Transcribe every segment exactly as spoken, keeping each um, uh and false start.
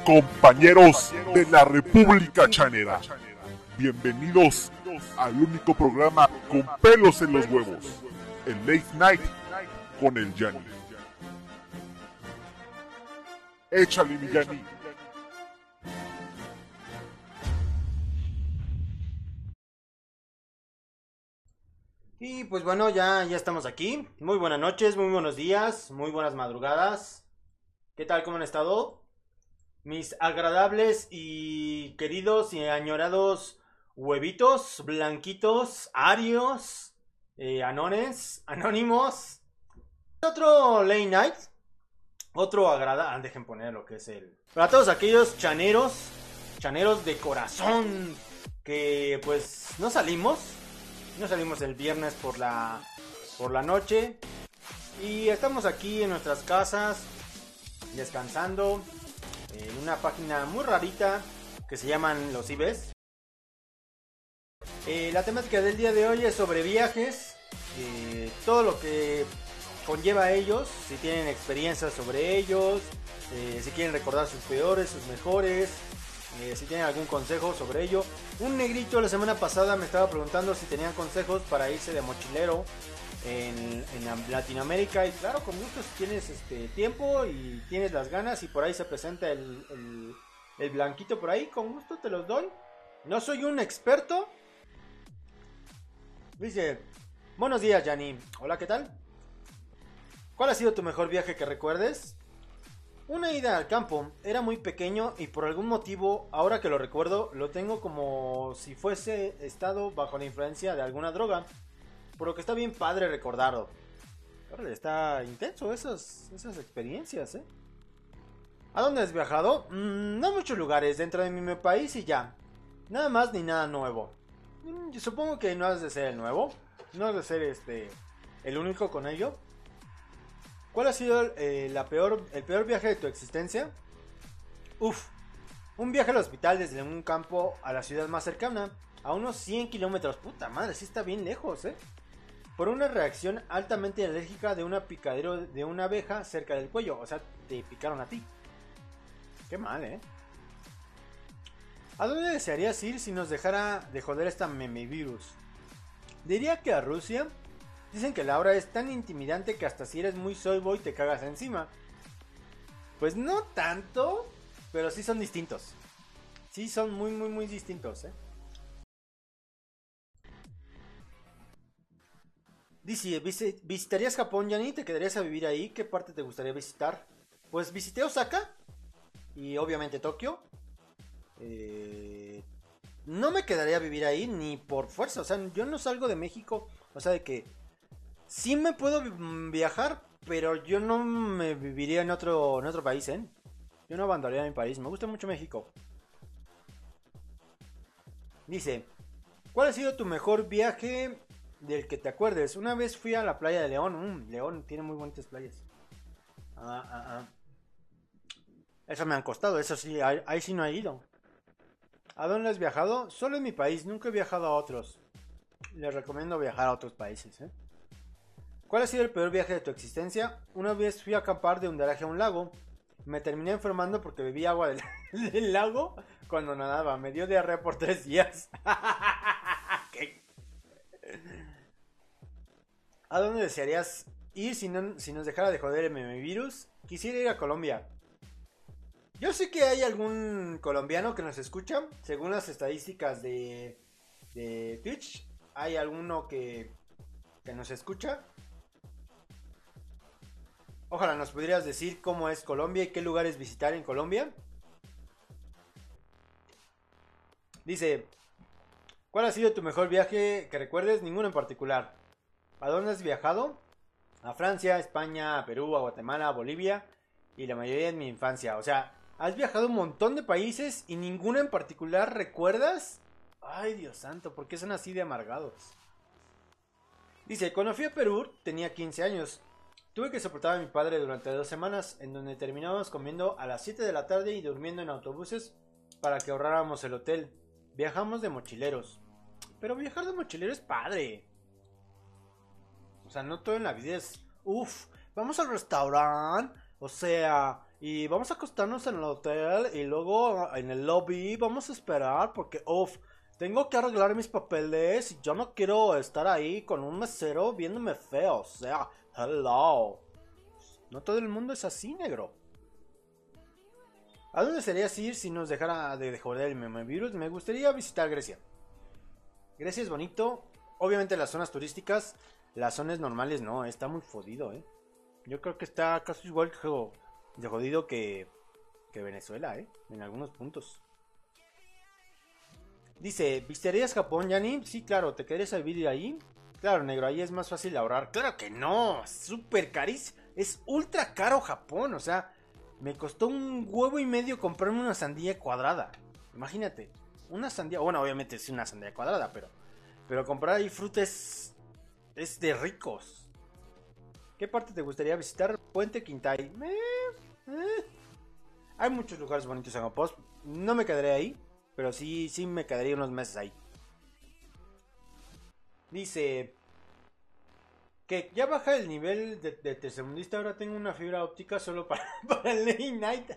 Compañeros de la República Chanera, bienvenidos al único programa con pelos en los huevos, el Late Night con el Yanni. Échale, mi Yanni. Y pues bueno, ya, ya estamos aquí. Muy buenas noches, muy buenos días, muy buenas madrugadas. ¿Qué tal? ¿Cómo han estado? Mis agradables y queridos y añorados huevitos, blanquitos, arios, eh, anones, anónimos. Otro late night, otro agradable, dejen poner lo que es el... Para todos aquellos chaneros, chaneros de corazón, que pues no salimos, no salimos el viernes por la, por la noche. Y estamos aquí en nuestras casas, descansando, en una página muy rarita que se llaman Los Ibes. Eh, la temática del día de hoy es sobre viajes, eh, todo lo que conlleva a ellos, si tienen experiencias sobre ellos, eh, si quieren recordar sus peores, sus mejores, eh, si tienen algún consejo sobre ello. Un negrito la semana pasada me estaba preguntando si tenían consejos para irse de mochilero en, en Latinoamérica, y claro, con gusto, si tienes este tiempo y tienes las ganas y por ahí se presenta el, el, el blanquito por ahí, con gusto te los doy. No soy un experto. Dice: buenos días, Yanni. Hola, ¿qué tal? ¿Cuál ha sido tu mejor viaje que recuerdes? Una ida al campo. Era muy pequeño y por algún motivo, ahora que lo recuerdo, lo tengo como si fuese estado bajo la influencia de alguna droga. Por lo que está bien padre recordarlo. Órale, está intenso esas, esas experiencias, ¿eh? ¿A dónde has viajado? Mm, no muchos lugares, dentro de mi país y ya. Nada más ni nada nuevo. Mm, yo supongo que no has de ser el nuevo. No has de ser este el único con ello. ¿Cuál ha sido eh, la peor, el peor viaje de tu existencia? Uf, un viaje al hospital desde un campo a la ciudad más cercana, a unos cien kilómetros. Puta madre, sí está bien lejos, ¿eh? Por una reacción altamente alérgica de una picadero de una abeja cerca del cuello. O sea, te picaron a ti. Qué mal, ¿eh? ¿A dónde desearías ir si nos dejara de joder esta memevirus? Diría que a Rusia. Dicen que la aura es tan intimidante que hasta si eres muy soyboy te cagas encima. Pues no tanto, pero sí son distintos. Sí son muy muy muy distintos, ¿eh? Dice: ¿visitarías Japón, Yanni? ¿Te quedarías a vivir ahí? ¿Qué parte te gustaría visitar? Pues visité Osaka y obviamente Tokio. Eh, no me quedaría a vivir ahí ni por fuerza. O sea, yo no salgo de México. O sea, de que sí me puedo viajar, pero yo no me viviría en otro, en otro país, ¿eh? Yo no abandonaría mi país. Me gusta mucho México. Dice: ¿cuál ha sido tu mejor viaje del que te acuerdes? Una vez fui a la playa de León. Mm, León tiene muy bonitas playas. Ah, ah, ah. Eso me han costado, eso sí, ahí, ahí sí no he ido. ¿A dónde has viajado? Solo en mi país, nunca he viajado a otros. Les recomiendo viajar a otros países, ¿eh? ¿Cuál ha sido el peor viaje de tu existencia? Una vez fui a acampar de Undaraje a un lago. Me terminé enfermando porque bebí agua del, del lago cuando nadaba. Me dio diarrea por tres días. ¿Qué? ¿A dónde desearías ir si, no, si nos dejara de joder el memevirus? Quisiera ir a Colombia. Yo sé que hay algún colombiano que nos escucha. Según las estadísticas de, de Twitch, hay alguno que, que nos escucha. Ojalá nos pudieras decir cómo es Colombia y qué lugares visitar en Colombia. Dice: ¿cuál ha sido tu mejor viaje que recuerdes? Ninguno en particular. ¿A dónde has viajado? A Francia, España, a Perú, a Guatemala, a Bolivia y la mayoría en mi infancia. O sea, has viajado a un montón de países y ninguno en particular recuerdas. Ay, Dios santo, ¿por qué son así de amargados? Dice: cuando fui a Perú tenía quince años. Tuve que soportar a mi padre durante dos semanas, en donde terminábamos comiendo a las siete de la tarde y durmiendo en autobuses para que ahorráramos el hotel. Viajamos de mochileros. Pero viajar de mochilero es padre. O sea, no todo en la vida es... Uf, vamos al restaurante. O sea, Y vamos a acostarnos en el hotel y luego en el lobby vamos a esperar porque, uff, tengo que arreglar mis papeles y yo no quiero estar ahí con un mesero viéndome feo. O sea, hello. No todo el mundo es así, negro. ¿A dónde serías ir si nos dejara de joder el memevirus? Me gustaría visitar Grecia. Grecia es bonito. Obviamente las zonas turísticas, las zonas normales no, está muy jodido, eh. Yo creo que está casi igual de jodido que, que Venezuela, eh, en algunos puntos. Dice, ¿visitarías Japón, Yanni? Sí, claro, ¿te querés vivir ahí? Claro, negro, ahí es más fácil ahorrar. Claro que no, súper carísimo. Es ultra caro Japón, o sea, me costó un huevo y medio comprarme una sandía cuadrada. Imagínate, una sandía, bueno, obviamente es una sandía cuadrada, pero pero comprar ahí fruta es, es de ricos. ¿Qué parte te gustaría visitar? Puente Quintay. Eh, eh. Hay muchos lugares bonitos en Japón. No me quedaré ahí, pero sí, sí me quedaría unos meses ahí. Dice que ya baja el nivel de, de tercermundista. Ahora tengo una fibra óptica solo para, para el late night.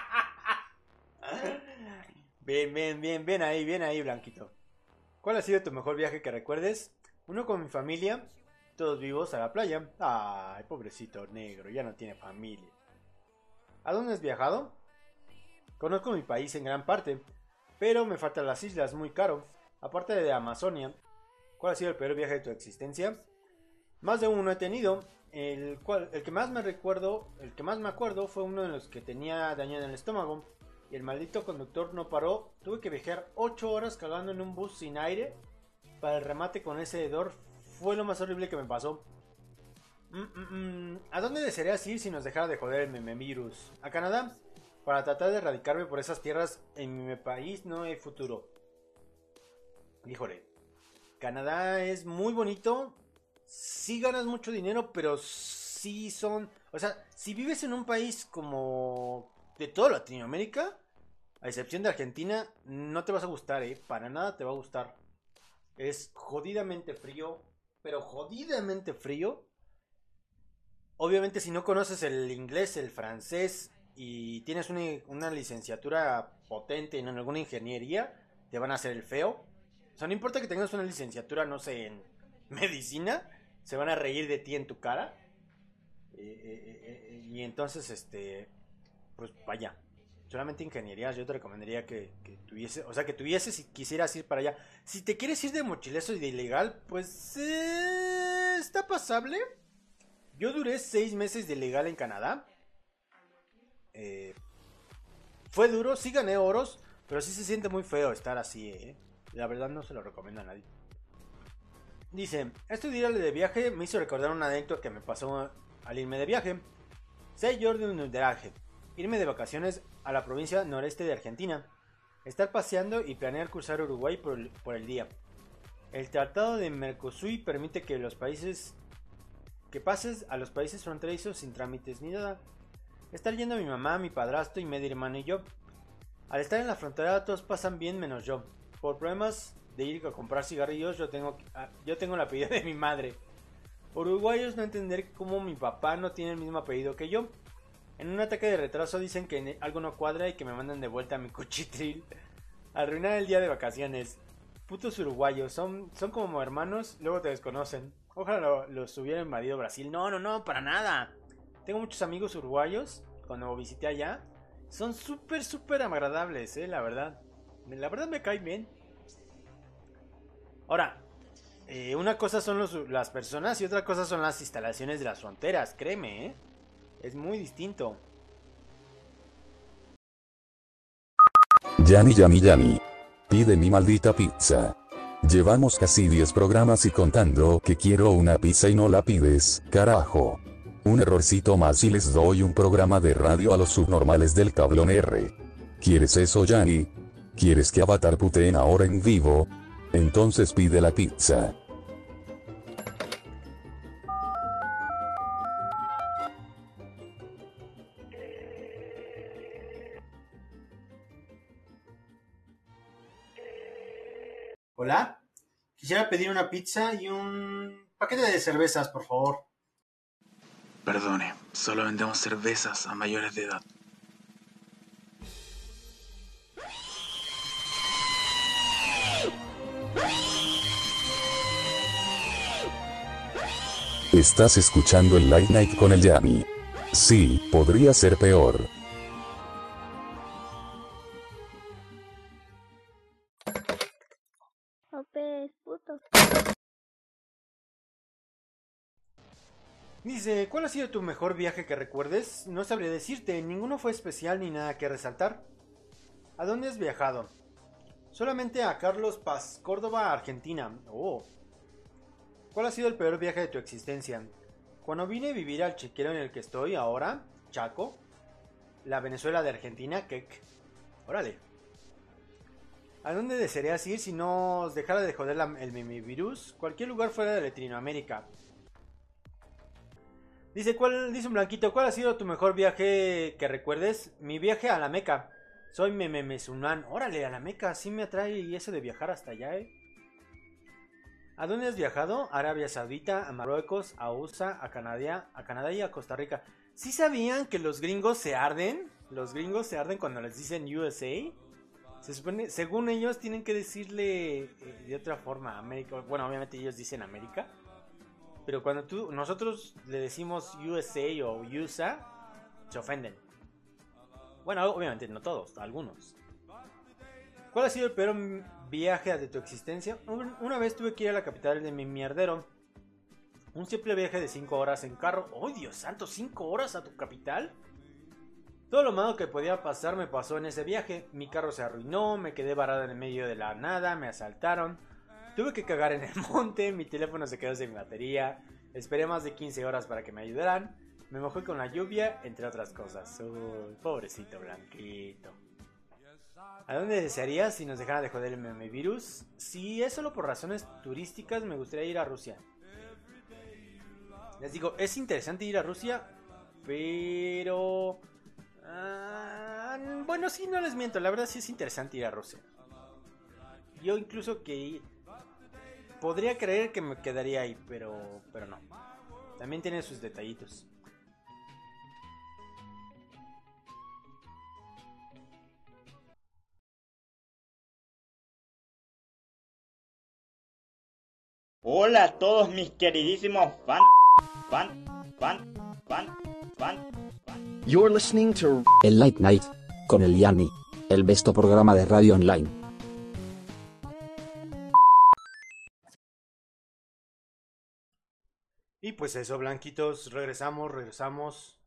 Bien, bien, bien, bien ahí, bien ahí, Blanquito. ¿Cuál ha sido tu mejor viaje que recuerdes? Uno con mi familia, todos vivos a la playa. Ay, pobrecito negro, ya no tiene familia. ¿A dónde has viajado? Conozco mi país en gran parte, pero me faltan las islas, muy caro. Aparte de Amazonia, ¿cuál ha sido el peor viaje de tu existencia? Más de uno he tenido. El, cual, el que más me recuerdo, el que más me acuerdo fue uno de los que tenía daño en el estómago. Y el maldito conductor no paró. Tuve que viajar ocho horas cagando en un bus sin aire. Para el remate con ese hedor. Fue lo más horrible que me pasó. Mm, mm, mm. ¿A dónde desearías ir si nos dejara de joder el memevirus? ¿A Canadá? Para tratar de erradicarme por esas tierras. En mi país no hay futuro. Híjole. Canadá es muy bonito. Sí ganas mucho dinero, pero sí son... O sea, si vives en un país como... de toda Latinoamérica, a excepción de Argentina, no te vas a gustar, eh. Para nada te va a gustar. Es jodidamente frío, pero jodidamente frío. Obviamente si no conoces el inglés, el francés y tienes una, una licenciatura potente en alguna ingeniería, te van a hacer el feo. O sea, no importa que tengas una licenciatura, no sé, en medicina, se van a reír de ti en tu cara. Eh, eh, eh, y entonces, este... pues vaya, solamente ingenierías yo te recomendaría que, que tuviese, o sea, que tuvieses si quisieras ir para allá. Si te quieres ir de mochilezo y de ilegal, pues eh, está pasable. Yo duré seis meses de ilegal en Canadá. Eh, fue duro, sí gané oros, pero sí se siente muy feo estar así, eh. La verdad no se lo recomiendo a nadie. Dice, este día de viaje me hizo recordar una anécdota que me pasó al irme de viaje. Sei yo de un viaje. Irme de vacaciones a la provincia noreste de Argentina, estar paseando y planear cruzar Uruguay por el, por el día. El tratado de Mercosur permite que los países que pases a los países fronterizos sin trámites ni nada. Estar yendo a mi mamá, mi padrastro y medio hermano y yo. Al estar en la frontera todos pasan bien menos yo. Por problemas de ir a comprar cigarrillos yo tengo, yo tengo el apellido de mi madre. Uruguayos no entender cómo mi papá no tiene el mismo apellido que yo. En un ataque de retraso dicen que algo no cuadra y que me mandan de vuelta a mi cuchitril. Arruinar el día de vacaciones. Putos uruguayos, son, son como hermanos, luego te desconocen. Ojalá lo, los hubiera invadido Brasil. No, no, no, para nada. Tengo muchos amigos uruguayos, cuando visité allá. Son súper, súper agradables, eh, la verdad. La verdad me cae bien. Ahora, eh, una cosa son los, las personas y otra cosa son las instalaciones de las fronteras, créeme, eh. Es muy distinto. Yanni, Yanni, Yanni. Pide mi maldita pizza. Llevamos casi diez programas y contando que quiero una pizza y no la pides, carajo. Un errorcito más y les doy un programa de radio a los subnormales del tablón R. ¿Quieres eso, Yanni? ¿Quieres que Avatar puteen ahora en vivo? Entonces pide la pizza. Hola, quisiera pedir una pizza y un paquete de cervezas, por favor. Perdone, solo vendemos cervezas a mayores de edad. Estás escuchando el Late Night con el Yanni. Sí, podría ser peor. Ope, puto. Dice, ¿cuál ha sido tu mejor viaje que recuerdes? No sabría decirte, ninguno fue especial ni nada que resaltar. ¿A dónde has viajado? Solamente a Carlos Paz, Córdoba, Argentina. Oh. ¿Cuál ha sido el peor viaje de tu existencia? Cuando vine a vivir al chiquero en el que estoy ahora, Chaco, la Venezuela de Argentina, Kek. Órale. ¿A dónde desearías ir si no os dejara de joder la, el mimivirus? Cualquier lugar fuera de Latinoamérica. Dice, ¿cuál, dice un blanquito, ¿cuál ha sido tu mejor viaje que recuerdes? Mi viaje a la Meca. Soy meme musulmán. Órale, a la Meca, sí me atrae eso de viajar hasta allá, eh. ¿A dónde has viajado? Arabia Saudita, a Marruecos, a U S A, a Canadá, a Canadá y a Costa Rica. ¿Sí sabían que los gringos se arden? Los gringos se arden cuando les dicen U S A. Se supone, según ellos, tienen que decirle eh, de otra forma América. Bueno, obviamente ellos dicen América. Pero cuando tú, nosotros le decimos U S A o U S A, se ofenden. Bueno, obviamente no todos, algunos. ¿Cuál ha sido el peor viaje de tu existencia? Una vez tuve que ir a la capital de mi mierdero. Un simple viaje de cinco horas en carro. ¡Oh, Dios santo! ¿cinco horas a tu capital? Todo lo malo que podía pasar me pasó en ese viaje. Mi carro se arruinó, me quedé varado en el medio de la nada, me asaltaron. Tuve que cagar en el monte, mi teléfono se quedó sin batería. Esperé más de quince horas para que me ayudaran. Me mojé con la lluvia, entre otras cosas. Uy, pobrecito blanquito. ¿A dónde desearías si nos dejara de joder el memivirus? Si es solo por razones turísticas, me gustaría ir a Rusia. Les digo, es interesante ir a Rusia, pero... Uh, bueno, sí, no les miento, la verdad sí es interesante ir a Rusia. Yo incluso que... podría creer que me quedaría ahí, pero, pero no. También tiene sus detallitos. Hola a todos mis queridísimos fan, fan, fan, fan, fan, fan. You're listening to El Late Night con el Yanni, el besto programa de radio online. Y pues eso, blanquitos, regresamos, regresamos.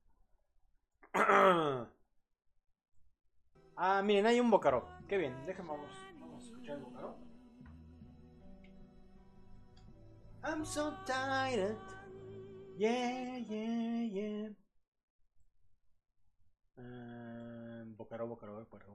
Ah, miren, hay un Bócaro. Qué bien, déjenme, vamos, vamos a escuchar el Bócaro. I'm so tired. Yeah, yeah, yeah. Uh, Bócaro, Bócaro, Bócaro.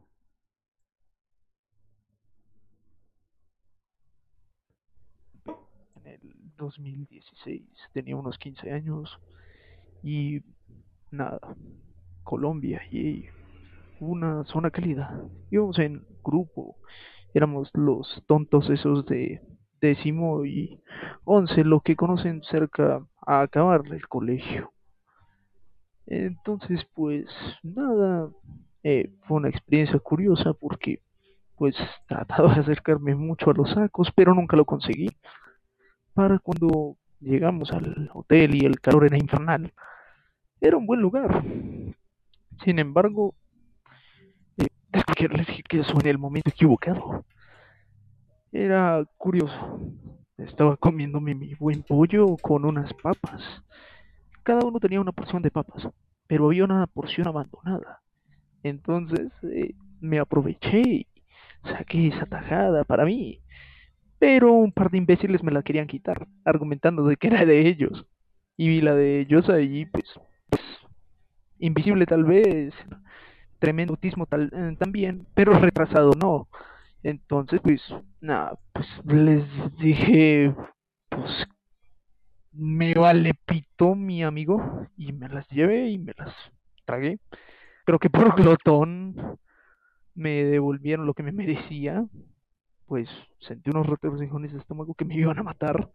En el dos mil dieciséis tenía unos quince años y nada, Colombia y una zona cálida. Íbamos en grupo, éramos los tontos esos de décimo y once, lo que conocen cerca a acabar el colegio. Entonces, pues nada, eh, fue una experiencia curiosa porque pues trataba de acercarme mucho a los sacos, pero nunca lo conseguí. Para cuando llegamos al hotel y el calor era infernal, era un buen lugar. Sin embargo, eh, quiero decir que eso en el momento equivocado. Era curioso. Estaba comiéndome mi buen pollo con unas papas. Cada uno tenía una porción de papas, pero había una porción abandonada. Entonces eh, me aproveché y saqué esa tajada para mí. Pero un par de imbéciles me la querían quitar, argumentando de que era de ellos. Y vi la de ellos ahí, pues, pues invisible tal vez, tremendo autismo tal, eh, también, pero retrasado no. Entonces, pues, nada, pues les dije, pues, me vale pito mi amigo, y me las llevé y me las tragué. Creo que por glotón me devolvieron lo que me merecía. Pues sentí unos retorcijones de estómago que me iban a matar.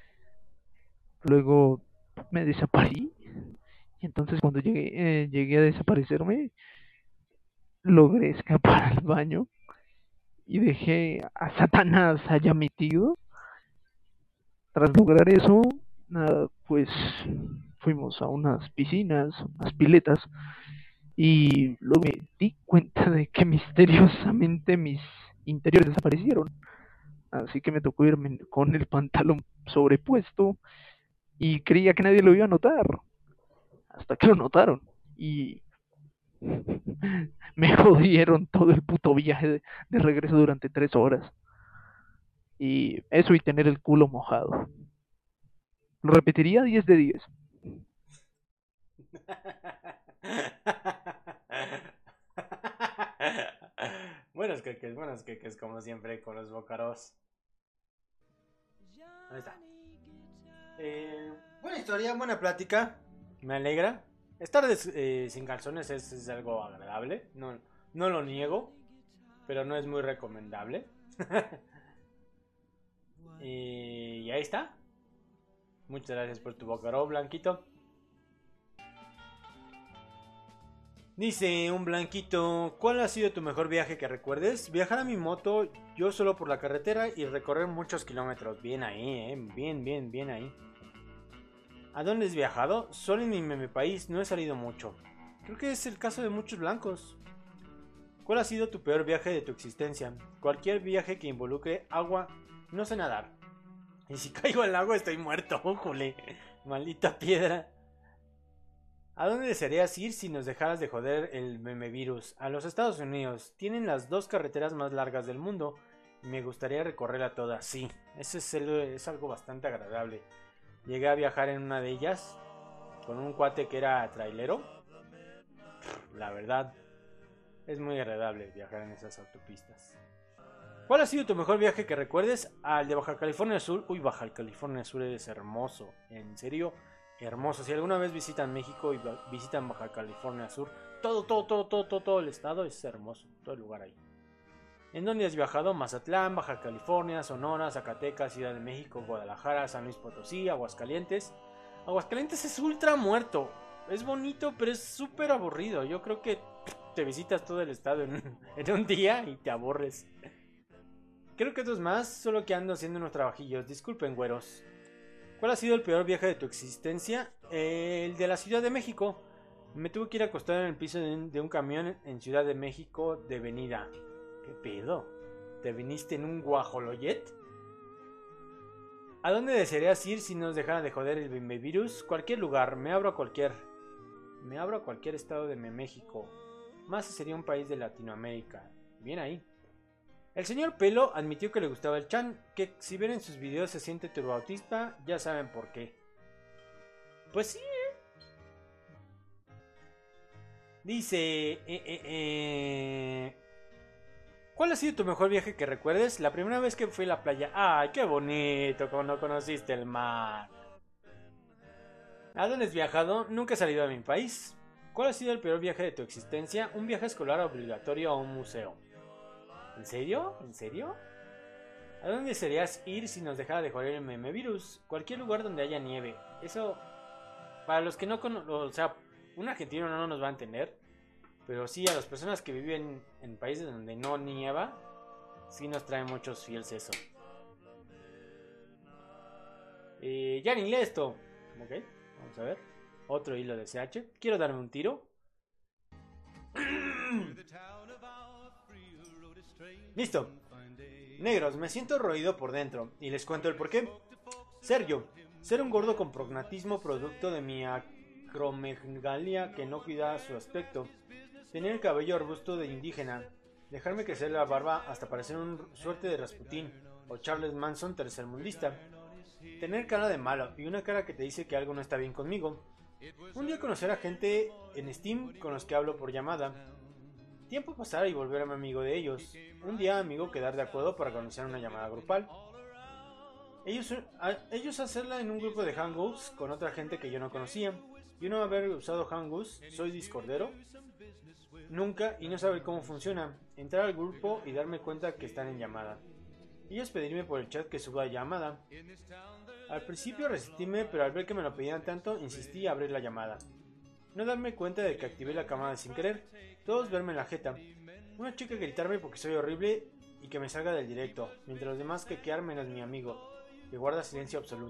Luego me desaparecí. Y entonces cuando llegué, eh, llegué a desaparecerme, logré escapar al baño y dejé a Satanás allá metido. Tras lograr eso, nada, pues fuimos a unas piscinas, unas piletas, y luego me di cuenta de que misteriosamente mis interiores desaparecieron. Así que me tocó irme con el pantalón sobrepuesto y creía que nadie lo iba a notar, hasta que lo notaron. Y me jodieron todo el puto viaje de, de regreso durante tres horas. Y eso y tener el culo mojado. Lo repetiría diez de diez. Buenos queques, buenos queques, como siempre, con los bocaros. Ahí está. Eh, buena historia, buena plática. Me alegra. Estar des, eh, sin calzones es, es algo agradable. No, no lo niego. Pero no es muy recomendable. Y, y ahí está. Muchas gracias por tu bocaró, Blanquito. Dice un Blanquito: ¿cuál ha sido tu mejor viaje que recuerdes? Viajar a mi moto, yo solo por la carretera y recorrer muchos kilómetros. Bien ahí, eh. Bien, bien, bien ahí. ¿A dónde has viajado? Solo en mi, mi país, no he salido mucho. Creo que es el caso de muchos blancos. ¿Cuál ha sido tu peor viaje de tu existencia? Cualquier viaje que involucre agua. No sé nadar. Y si caigo al agua estoy muerto, jole. Maldita piedra. ¿A dónde desearías ir si nos dejaras de joder el memevirus? A los Estados Unidos. Tienen las dos carreteras más largas del mundo. Y me gustaría recorrerla toda. Sí, eso es, el, es algo bastante agradable. Llegué a viajar en una de ellas con un cuate que era trailero. La verdad, es muy agradable viajar en esas autopistas. ¿Cuál ha sido tu mejor viaje que recuerdes? Al de Baja California Sur. Uy, Baja California Sur es hermoso. En serio, hermoso. Si alguna vez visitan México y visitan Baja California Sur, todo, todo, todo, todo, todo, todo el estado es hermoso. Todo el lugar ahí. ¿En dónde has viajado? Mazatlán, Baja California, Sonora, Zacatecas, Ciudad de México, Guadalajara, San Luis Potosí, Aguascalientes. Aguascalientes es ultra muerto. Es bonito, pero es súper aburrido. Yo creo que te visitas todo el estado en, en un día y te aburres. Creo que dos más, solo que ando haciendo unos trabajillos. Disculpen, güeros. ¿Cuál ha sido el peor viaje de tu existencia? Eh, el de la Ciudad de México. Me tuve que ir acostado en el piso de un, de un camión en Ciudad de México de venida. ¿Qué pedo? ¿Te viniste en un guajoloyet? ¿A dónde desearías ir si nos dejara de joder el memevirus? Cualquier lugar, me abro a cualquier. Me abro a cualquier estado de México. Más si sería un país de Latinoamérica. Bien ahí. El señor Pelo admitió que le gustaba el Chan, que si ven en sus videos se siente turbautista, ya saben por qué. Pues sí, ¿eh? Dice... Eh, eh, eh... ¿Cuál ha sido tu mejor viaje que recuerdes? La primera vez que fui a la playa. ¡Ay, qué bonito cuando conociste el mar! ¿A dónde has viajado? Nunca he salido de mi país. ¿Cuál ha sido el peor viaje de tu existencia? Un viaje escolar obligatorio a un museo. ¿En serio? ¿En serio? ¿A dónde desearías ir si nos dejara de joder el memevirus? Cualquier lugar donde haya nieve. Eso, para los que no conocen, o sea, un argentino no nos va a entender. Pero sí, a las personas que viven en países donde no nieva, sí nos trae muchos feels eso. Eh, ya ni lee esto. Ok, vamos a ver. Otro hilo de C H. Quiero darme un tiro. Listo. Negros, me siento roído por dentro. Y les cuento el porqué. Sergio, ser un gordo con prognatismo producto de mi acromegalia que no cuida su aspecto. Tener el cabello arbusto de indígena. Dejarme crecer la barba hasta parecer un suerte de Rasputín o Charles Manson tercermundista. Tener cara de malo y una cara que te dice que algo no está bien conmigo. Un día conocer a gente en Steam con los que hablo por llamada. Tiempo pasar y volverme amigo de ellos. Un día amigo quedar de acuerdo para conocer una llamada grupal. Ellos, a, ellos hacerla en un grupo de Hangouts con otra gente que yo no conocía. Yo no haber usado Hangouts, soy discordero. Nunca y no saber cómo funciona. Entrar al grupo y darme cuenta que están en llamada. Ellos pedirme por el chat que suba llamada. Al principio resistíme, pero al ver que me lo pedían tanto, insistí a abrir la llamada. No darme cuenta de que activé la cámara sin querer. Todos verme en la jeta. Una chica gritarme porque soy horrible y que me salga del directo, mientras los demás quequear menos mi amigo, que guarda silencio absoluto.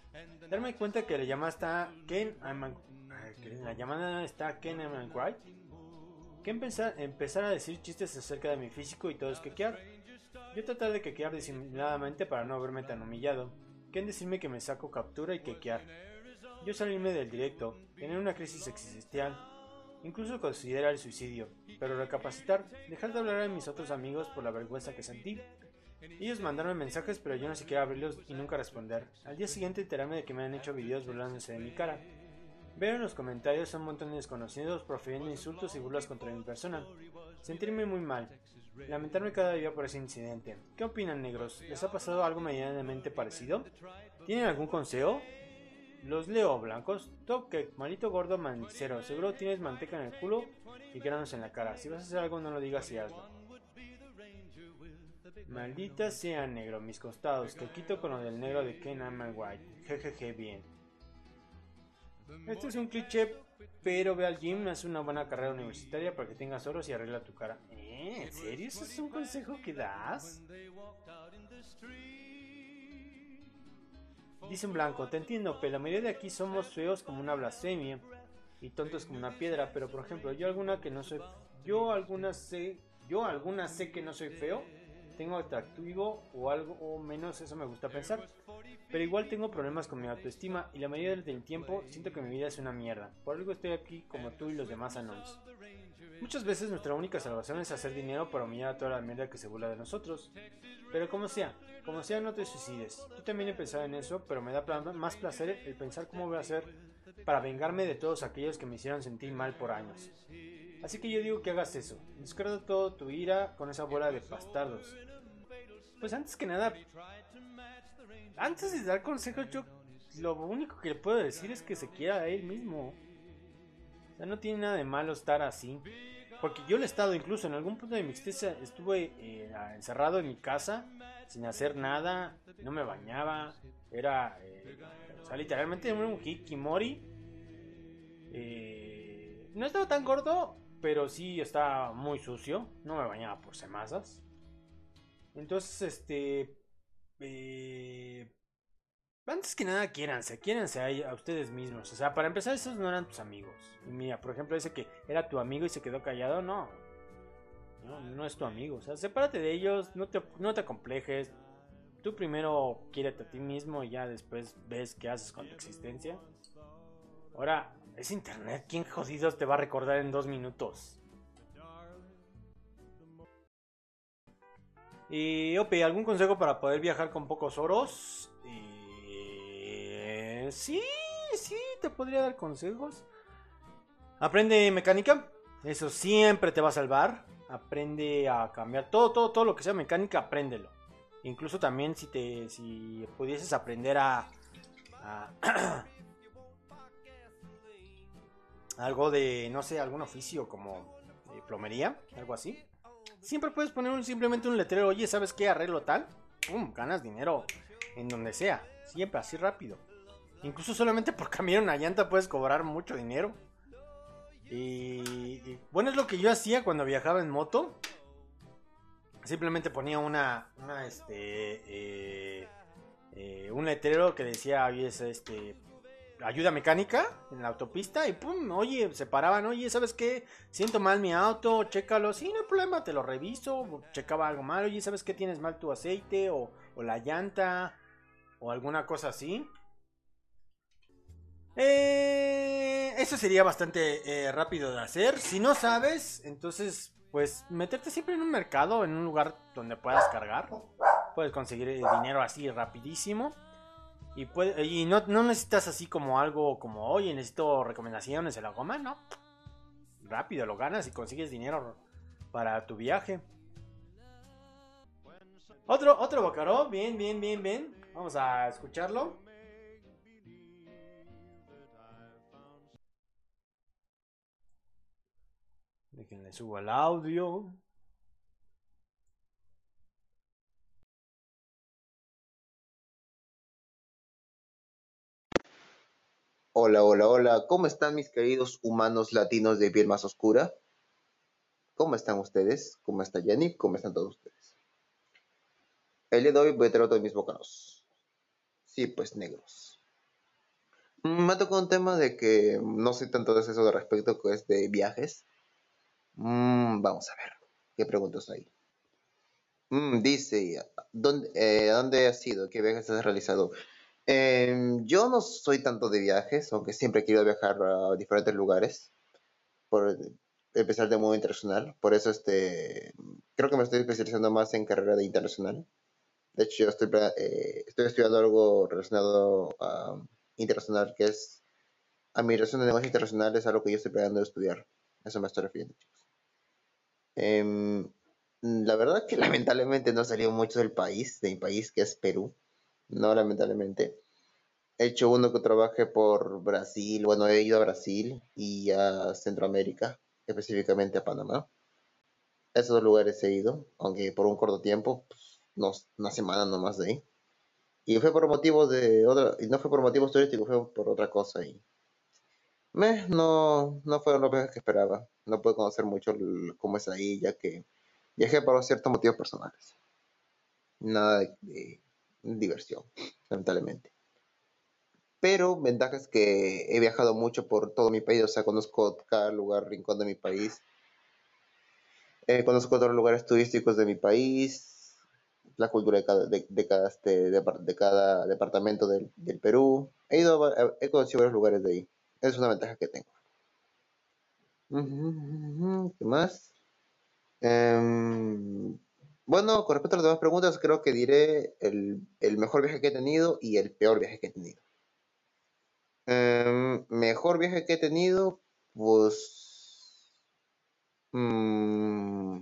Darme cuenta que la llamada está Ken Aman, que la llamada está Ken Aman White. Que empezar, empezar a decir chistes acerca de mi físico y todo es quequear. Yo tratar de quequear disimuladamente para no verme tan humillado. Ken decirme que me saco captura y quequear. Yo salirme del directo, tener una crisis existencial, incluso considerar el suicidio, pero recapacitar, dejar de hablar a mis otros amigos por la vergüenza que sentí. Ellos mandaron mensajes pero yo no siquiera abrirlos y nunca responder. Al día siguiente enterarme de que me han hecho videos burlándose de mi cara. Ver en los comentarios a un montón de desconocidos profiriendo insultos y burlas contra mi persona. Sentirme muy mal. Lamentarme cada día por ese incidente. ¿Qué opinan, negros? ¿Les ha pasado algo medianamente parecido? ¿Tienen algún consejo? Los leo, blancos. Top Cake, malito gordo manicero. Seguro tienes manteca en el culo y granos en la cara. Si vas a hacer algo, no lo digas y hazlo. Maldita sea, negro, mis costados. Te quito con lo del negro de Ken Aman White. Jejeje, bien. Este es un cliché, pero ve al gym, haz una buena carrera universitaria para que tengas oros y arregla tu cara. ¿Eh? ¿En serio? ¿Eso es un consejo que das? Dice un blanco, te entiendo, pero la mayoría de aquí somos feos como una blasfemia y tontos como una piedra, pero por ejemplo, yo alguna que no soy, yo alguna sé, yo alguna sé que no soy feo, tengo atractivo o algo o menos, eso me gusta pensar, pero igual tengo problemas con mi autoestima y la mayoría del tiempo siento que mi vida es una mierda, por algo estoy aquí como tú y los demás anons. Muchas veces nuestra única salvación es hacer dinero para humillar a toda la mierda que se burla de nosotros. Pero como sea, como sea no te suicides. Yo también he pensado en eso, pero me da más placer el pensar cómo voy a hacer para vengarme de todos aquellos que me hicieron sentir mal por años. Así que yo digo que hagas eso. Descarga todo tu ira con esa bola de bastardos. Pues antes que nada, antes de dar consejos, yo lo único que le puedo decir es que se quiera a él mismo. O sea, no tiene nada de malo estar así. Porque yo lo he estado, incluso en algún punto de mi existencia estuve eh, encerrado en mi casa sin hacer nada, no me bañaba, era, eh, o sea, literalmente un hikimori. Eh, no estaba tan gordo, pero sí estaba muy sucio, no me bañaba por semazas. Entonces, este, eh, antes que nada, quiéranse, quiéranse a, a ustedes mismos. O sea, para empezar, esos no eran tus amigos. Y mira, por ejemplo, ese que era tu amigo y se quedó callado, no. No, no es tu amigo. O sea, sepárate de ellos, no te, no te acomplejes. Tú primero quiérete a ti mismo y ya después ves qué haces con tu existencia. Ahora, es internet. ¿Quién jodidos te va a recordar en dos minutos? Y, Ope, ¿algún consejo para poder viajar con pocos oros? Y... Sí, sí, te podría dar consejos. Aprende mecánica, eso siempre te va a salvar. Aprende a cambiar todo, todo, todo lo que sea mecánica, apréndelo. Incluso también si te, si pudieses aprender a, a algo de, no sé, algún oficio como eh, plomería, algo así. Siempre puedes poner un, simplemente un letrero, oye, ¿sabes qué? Arreglo tal, pum, ganas dinero en donde sea, siempre así rápido. Incluso solamente por cambiar una llanta puedes cobrar mucho dinero. Y, y bueno, es lo que yo hacía cuando viajaba en moto. Simplemente ponía una, una este, eh, eh, un letrero que decía, oye, este, ayuda mecánica en la autopista y pum, oye, se paraban, oye, ¿sabes qué? Siento mal mi auto, chécalo, sí, no hay problema, te lo reviso, checaba algo mal, oye, ¿sabes qué? Tienes mal tu aceite o, o la llanta o alguna cosa así. Eh, eso sería bastante eh, rápido de hacer. Si no sabes, entonces pues meterte siempre en un mercado, en un lugar donde puedas cargar. Puedes conseguir dinero así rapidísimo. Y, puede, y no, no necesitas así como algo como, oye, necesito recomendaciones en la goma, ¿no? Rápido lo ganas y consigues dinero para tu viaje. Otro, otro Bocaró, bien, bien, bien, bien. Vamos a escucharlo. Déjenle subo el audio. Hola, hola, hola. ¿Cómo están mis queridos humanos latinos de piel más oscura? ¿Cómo están ustedes? ¿Cómo está Jenny? ¿Cómo están todos ustedes? El día de hoy voy a traer otro de mis bocados. Sí, pues negros. Mm, Me ha tocado un tema de que no soy tanto de eso de respecto que es de viajes. Mm, vamos a ver, ¿qué preguntas hay? Mm, dice, ¿dónde, eh, ¿dónde has ido? ¿Qué viajes has realizado? Em, yo no soy tanto de viajes, aunque siempre he querido viajar a diferentes lugares, por empezar de modo internacional. Por eso este, creo que me estoy especializando más en carrera de internacional. De hecho, yo estoy, pla- eh, estoy estudiando algo relacionado a internacional, que es administración de negocios internacionales, algo que yo estoy planeando estudiar. Eso me estoy refiriendo, chicos. Em, la verdad que lamentablemente no he salido mucho del país, de mi país, que es Perú. No, lamentablemente. He hecho uno que trabaje por Brasil, bueno, he ido a Brasil y a Centroamérica, específicamente a Panamá. A esos dos lugares he ido, aunque por un corto tiempo, pues, no, una semana nomás de ahí. Y fue por motivos de otra, y no fue por motivos turísticos, fue por otra cosa. Y meh, no, no fueron los viajes que esperaba. No pude conocer mucho el- cómo es ahí, ya que viajé por ciertos motivos personales. Nada de, de diversión, lamentablemente. Pero ventaja es que he viajado mucho por todo mi país, o sea, conozco cada lugar, rincón de mi país. Eh, conozco otros lugares turísticos de mi país, la cultura de cada, de, de cada, este, de, de cada departamento del, del Perú. He ido, a va- he conocido varios lugares de ahí. Es una ventaja que tengo. Ujú, ¿qué más? Em, bueno, con respecto a las demás preguntas, creo que diré el, el mejor viaje que he tenido y el peor viaje que he tenido. Em, mejor viaje que he tenido, pues... mm,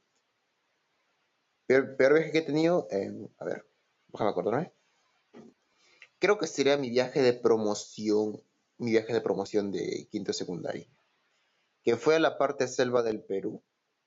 peor, peor viaje que he tenido, em, a ver, déjame acordarme. Creo que sería mi viaje de promoción, mi viaje de promoción de quinto secundario, que fue a la parte selva del Perú,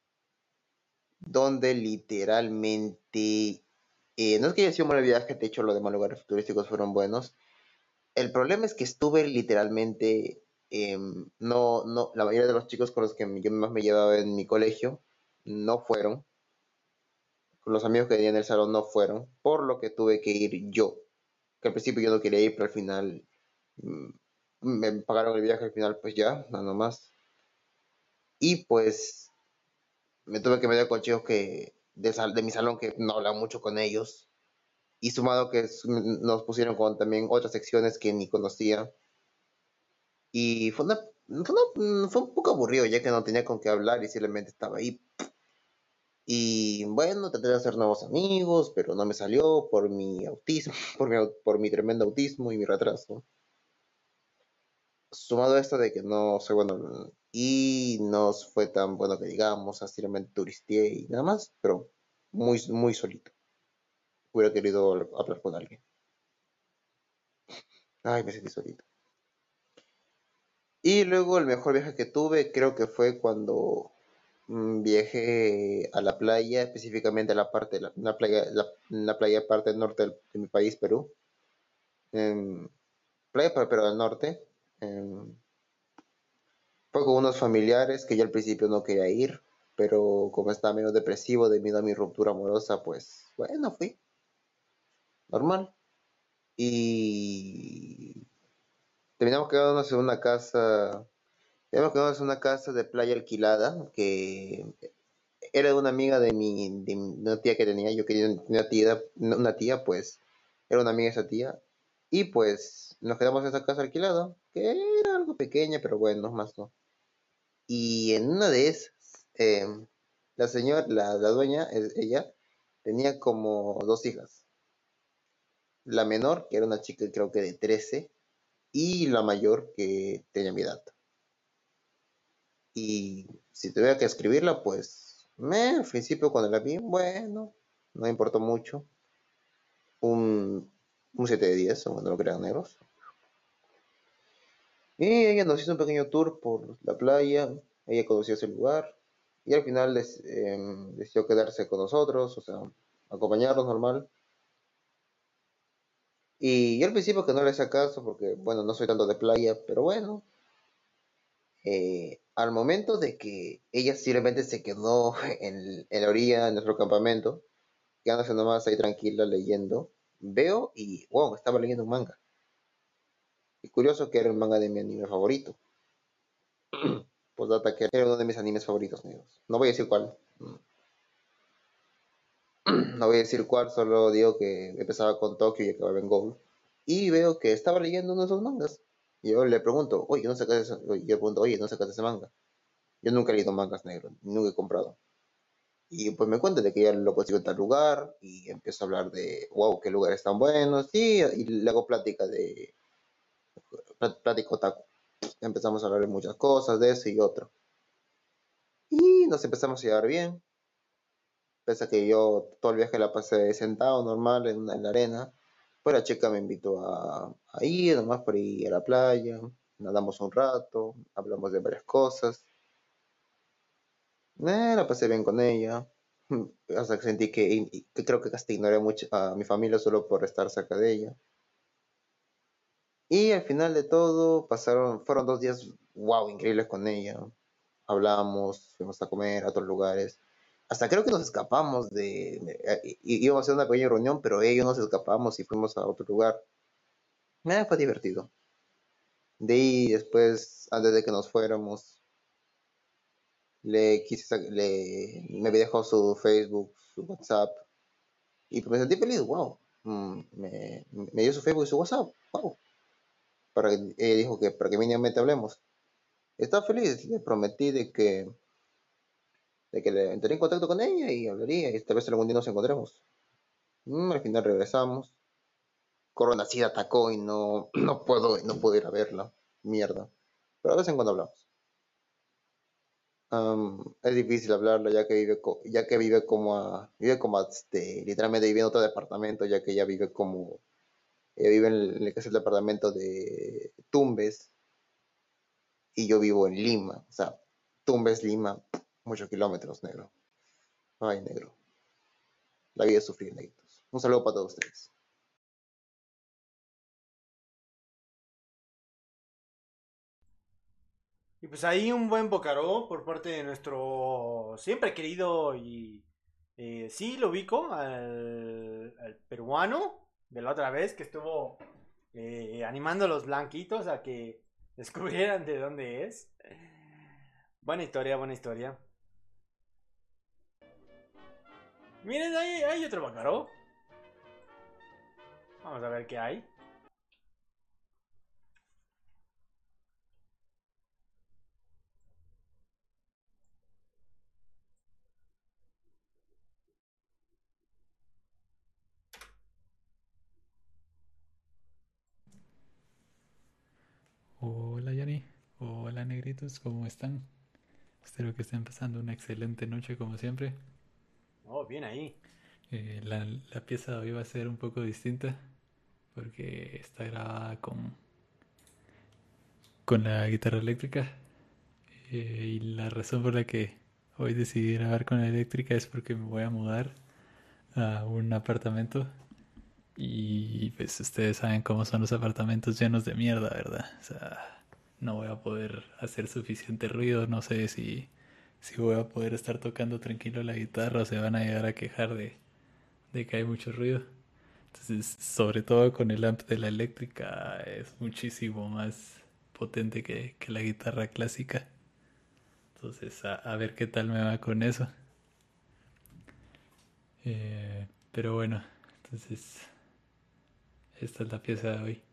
donde literalmente, eh, no es que haya sido un mal viaje, de hecho los demás lugares turísticos fueron buenos. El problema es que estuve literalmente, eh, no, no, la mayoría de los chicos con los que yo más me llevaba en mi colegio no fueron, con los amigos que tenía en el salón no fueron, por lo que tuve que ir yo, que al principio yo no quería ir, pero al final mm, me pagaron el viaje, al final pues ya, nada más. Y pues me tuve que meter con chicos que de, sal, de mi salón que no hablaba mucho con ellos, y sumado que nos pusieron con también otras secciones que ni conocía. Y fue, una, fue, una- fue un poco aburrido ya que no tenía con qué hablar y simplemente estaba ahí. Y bueno, traté de hacer nuevos amigos, pero no me salió por mi autismo, por mi, por mi tremendo autismo y mi retraso. Sumado a esto de que no soy bueno y no fue tan bueno que digamos, así simplemente turisteé y nada más, pero muy, muy solito. Hubiera querido hablar con alguien. Ay, me sentí solito. Y luego el mejor viaje que tuve creo que fue cuando mm, viajé a la playa, específicamente a la parte, la, una playa, la, la playa parte norte del- de mi país, Perú. Em, playa, pero pero al norte. Em, fue con unos familiares que yo al principio no quería ir, pero como estaba medio depresivo debido a mi ruptura amorosa, pues bueno, fui, normal. Y terminamos quedándonos en una casa, terminamos quedándonos en una casa de playa alquilada, que era de una amiga de mi, de mi- de una tía que tenía, yo quería una tía, una tía, pues era una amiga de esa tía, y pues nos quedamos en esa casa alquilada, que era algo pequeña, pero bueno, más no. Y en una de esas, eh, la señora, la, la dueña, es- ella, tenía como dos hijas. La menor, que era una chica creo que de trece y la mayor que tenía mi edad. Y si tuviera que escribirla, pues, me, al principio cuando la vi, bueno, no me importó mucho. Un, un siete de diez, o cuando lo crean negros. Y ella nos hizo un pequeño tour por la playa, ella conocía ese lugar, y al final des- em, decidió quedarse con nosotros, o sea, acompañarnos normal. Y yo al principio que no le hacía caso, porque, bueno, no soy tanto de playa, pero bueno, eh, al momento de que ella simplemente se quedó en, en la orilla de nuestro campamento, quedándose nomás ahí tranquila leyendo, veo y, wow, estaba leyendo un manga. Y curioso que era el manga de mi anime favorito. Postdata que era uno de mis animes favoritos, negros. No voy a decir cuál. No voy a decir cuál, solo digo que empezaba con Tokio y acababa en Gold. Y veo que estaba leyendo uno de esos mangas. Y yo le pregunto, oye, ¿no sacas ese? Oye, yo pregunto, oye, ¿no sacas ese manga? Yo nunca he leído mangas negros, nunca he comprado. Y pues me cuenta de que ya lo consigo en tal lugar. Y empiezo a hablar de, wow, qué lugares tan buenos. Sí, y le hago plática de, plática otaku. Empezamos a hablar de muchas cosas, de eso y otro. Y nos empezamos a llevar bien. Pese a que yo todo el viaje la pasé sentado normal en, en la arena, pues la chica me invitó a, a ir, nomás por ir a la playa, nadamos un rato, hablamos de varias cosas. Eh, la pasé bien con ella, hasta que sentí que, que creo que hasta ignoré mucho a mi familia solo por estar cerca de ella. Y al final de todo, pasaron, fueron dos días, wow, increíbles con ella. Hablamos, fuimos a comer a otros lugares. Hasta creo que nos escapamos de, de- íbamos a hacer una pequeña reunión, pero ellos nos escapamos y fuimos a otro lugar. Eh, fue divertido. De ahí después, antes de que nos fuéramos, le quise sa- le, me había dejado su Facebook, su WhatsApp, y pues me sentí feliz, wow. Mm, me, me dio su Facebook y su WhatsApp, wow. Para que, ella dijo que para que mínimamente hablemos. Estaba feliz, le prometí de que, de que le entré en contacto con ella y hablaría, y tal vez algún día nos encontremos. Mm, al final regresamos. Corona sí atacó y no, no puedo, no puedo ir a verla. Mierda. Pero a veces en cuando hablamos. Am, es difícil hablarla ya que vive, co- ya que vive como a, vive como a, este, literalmente vive en otro departamento, ya que ella vive como, ella vive en el, en el que es el departamento de Tumbes y yo vivo en Lima. O sea, Tumbes, Lima, muchos kilómetros, negro. Ay, negro. La vida es sufrir, negritos. Un saludo para todos ustedes. Y pues ahí un buen bocaró por parte de nuestro siempre querido y eh, sí lo ubico al, al peruano de la otra vez que estuvo eh, animando a los blanquitos a que descubrieran de dónde es. Buena historia, buena historia. Miren, ahí hay otro bocaró. Vamos a ver qué hay. Hola Yanni, hola negritos, ¿cómo están? Espero que estén pasando una excelente noche como siempre. Oh, bien ahí. Eh, la, la pieza de hoy va a ser un poco distinta porque está grabada con, con la guitarra eléctrica. Eh, y la razón por la que hoy decidí grabar con la eléctrica es porque me voy a mudar a un apartamento y pues ustedes saben cómo son los apartamentos llenos de mierda, ¿verdad? O sea, no voy a poder hacer suficiente ruido, no sé si, si voy a poder estar tocando tranquilo la guitarra o se van a llegar a quejar de, de que hay mucho ruido. Entonces, sobre todo con el amp de la eléctrica es muchísimo más potente que, que la guitarra clásica. Entonces, a, a ver qué tal me va con eso. Eh, pero bueno, entonces, esta es la pieza de hoy.